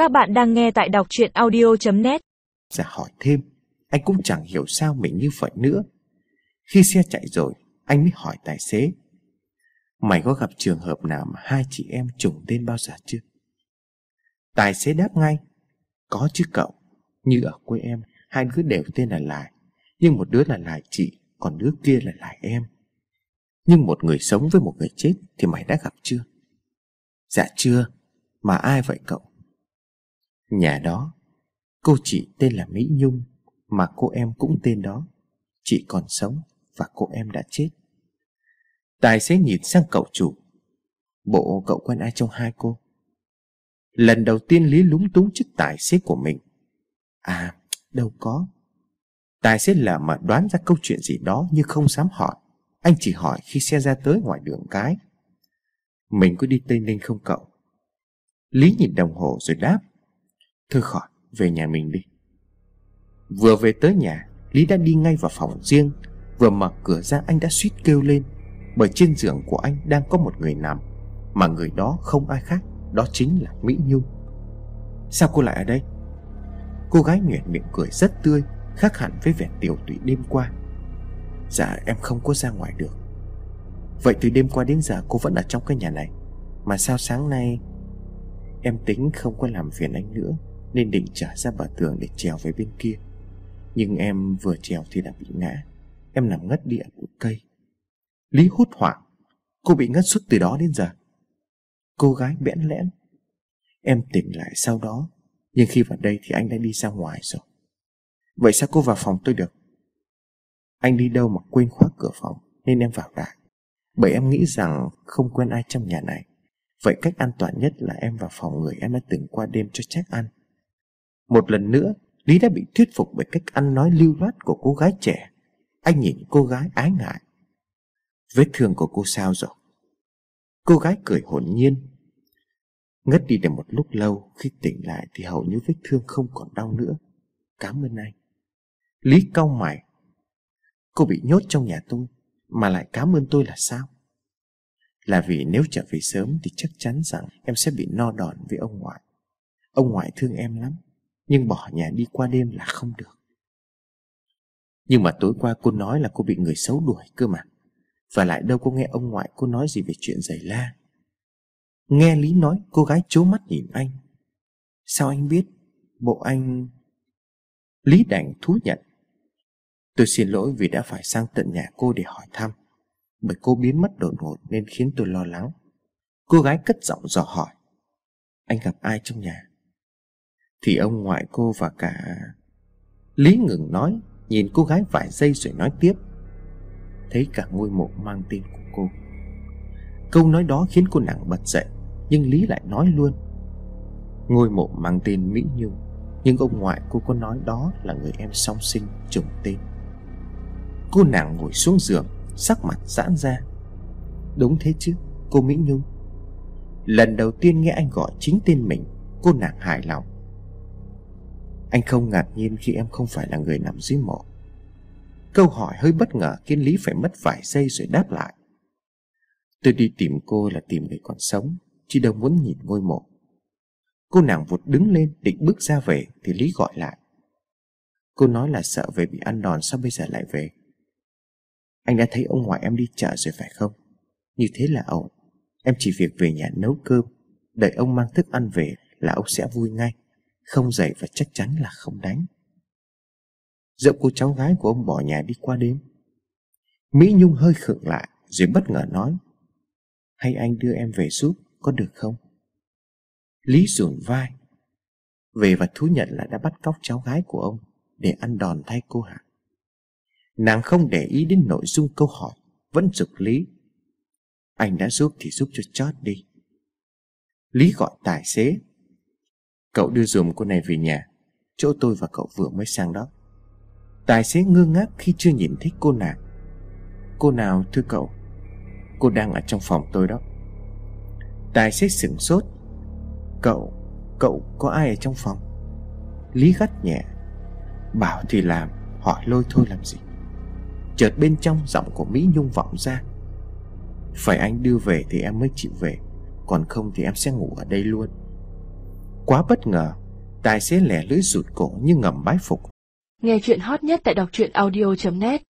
Các bạn đang nghe tại đọc truyện audio.net. Dạ hỏi thêm, anh cũng chẳng hiểu sao mình như vậy nữa. Khi xe chạy rồi, anh mới hỏi tài xế: mày có gặp trường hợp nào mà hai chị em trùng tên bao giờ chưa? Tài xế đáp ngay: có chứ cậu. Như ở quê em, hai đứa đều tên là Lại, nhưng một đứa là Lại chị, còn đứa kia là Lại em. Nhưng một người sống với một người chết thì mày đã gặp chưa? Dạ chưa. Mà ai vậy cậu? Nhà đó, cô chị tên là Mỹ Nhung, mà cô em cũng tên đó. Chị còn sống và cô em đã chết. Tài xế nhìn sang cậu chủ: bộ cậu quen ai trong hai cô? Lần đầu tiên Lý lúng túng trước tài xế của mình. À, đâu có. Tài xế lờ mà đoán ra câu chuyện gì đó nhưng không dám hỏi. Anh chỉ hỏi khi xe ra tới ngoài đường cái: mình có đi Tây Ninh không cậu? Lý nhìn đồng hồ rồi đáp: thôi khỏi, về nhà mình đi. Vừa về tới nhà, Lý đã đi ngay vào phòng riêng. Vừa mở cửa ra, anh đã suýt kêu lên, bởi trên giường của anh đang có một người nằm, mà người đó không ai khác, đó chính là Mỹ Nhung. Sao cô lại ở đây? Cô gái nhoẻn miệng cười rất tươi, khác hẳn với vẻ tiều tụy đêm qua. Dạ em không có ra ngoài được. Vậy từ đêm qua đến giờ cô vẫn ở trong cái nhà này? Mà sao sáng nay? Em tính không có làm phiền anh nữa, nên định trở ra bờ tường để trèo về bên kia. Nhưng em vừa trèo thì đã bị ngã. Em nằm ngất đi ở bụi cây. Lý hốt hoảng: cô bị ngất suốt từ đó đến giờ? Cô gái bẽn lẽn: em tỉnh lại sau đó, nhưng khi vào đây thì anh đã đi ra ngoài rồi. Vậy sao cô vào phòng tôi được? Anh đi đâu mà quên khóa cửa phòng nên em vào lại, bởi em nghĩ rằng không quen ai trong nhà này. Vậy cách an toàn nhất là em vào phòng người em đã từng qua đêm cho chắc ăn. Một lần nữa, Lý đã bị thuyết phục bởi cách ăn nói lưu loát của cô gái trẻ. Anh nhìn cô gái ái ngại: vết thương của cô sao rồi? Cô gái cười hồn nhiên: ngất đi được một lúc lâu, khi tỉnh lại thì hầu như vết thương không còn đau nữa. Cảm ơn anh. Lý cau mày: cô bị nhốt trong nhà tôi mà lại cảm ơn tôi là sao? Là vì nếu trở về sớm thì chắc chắn rằng em sẽ bị no đòn với ông ngoại. Ông ngoại thương em lắm, nhưng bỏ nhà đi qua đêm là không được. Nhưng mà tối qua cô nói là cô bị người xấu đuổi cơ mà. Và lại đâu có nghe ông ngoại cô nói gì về chuyện giày la. Nghe Lý nói, cô gái trố mắt nhìn anh: sao anh biết? Bộ anh... Lý đành thú nhận: tôi xin lỗi vì đã phải sang tận nhà cô để hỏi thăm, bởi cô biến mất đột ngột nên khiến tôi lo lắng. Cô gái cất giọng dò hỏi: anh gặp ai trong nhà? Thì ông ngoại cô và cả... Lý ngừng nói, nhìn cô gái vài giây rồi nói tiếp: thấy cả ngôi mộ mang tên của cô. Câu nói đó khiến cô nàng bật dậy, nhưng Lý lại nói luôn: ngôi mộ mang tên Mỹ Nhung, nhưng ông ngoại cô có nói đó là người em song sinh trùng tên. Cô nàng ngồi xuống giường, sắc mặt giãn ra: đúng thế chứ, cô Mỹ Nhung. Lần đầu tiên nghe anh gọi chính tên mình, cô nàng hài lòng: anh không ngạc nhiên khi em không phải là người nằm dưới mộ. Câu hỏi hơi bất ngờ khiến Lý phải mất vài giây rồi đáp lại: tôi đi tìm cô là tìm người còn sống, chứ đâu muốn nhìn ngôi mộ. Cô nàng vụt đứng lên định bước ra về thì Lý gọi lại: cô nói là sợ về bị ăn đòn, sao bây giờ lại về? Anh đã thấy ông ngoại em đi chợ rồi phải không? Như thế là ổn. Em chỉ việc về nhà nấu cơm, đợi ông mang thức ăn về là ông sẽ vui ngay. Không dậy và chắc chắn là không đánh. Dẫu cô cháu gái của ông bỏ nhà đi qua đêm. Mỹ Nhung hơi khựng lại rồi bất ngờ nói: hay anh đưa em về giúp, có được không? Lý dùn vai: về và thú nhận là đã bắt cóc cháu gái của ông để ăn đòn thay cô hả? Nàng không để ý đến nội dung câu hỏi, vẫn giục Lý: anh đã giúp thì giúp cho chót đi. Lý gọi tài xế: cậu đưa dùm cô này về nhà, chỗ tôi và cậu vừa mới sang đó. Tài xế ngơ ngác khi chưa nhìn thấy cô nàng. Cô nào thưa cậu? Cô đang ở trong phòng tôi đó. Tài xế sửng sốt: Cậu có ai ở trong phòng? Lý gắt nhẹ: bảo thì làm, hỏi lôi thôi làm gì? Chợt bên trong giọng của Mỹ Nhung vọng ra: phải anh đưa về thì em mới chịu về, còn không thì em sẽ ngủ ở đây luôn. Quá bất ngờ, tài xế lẻ lưỡi rụt cổ như ngầm bái phục. Nghe chuyện hot nhất tại đọc truyện audio.net.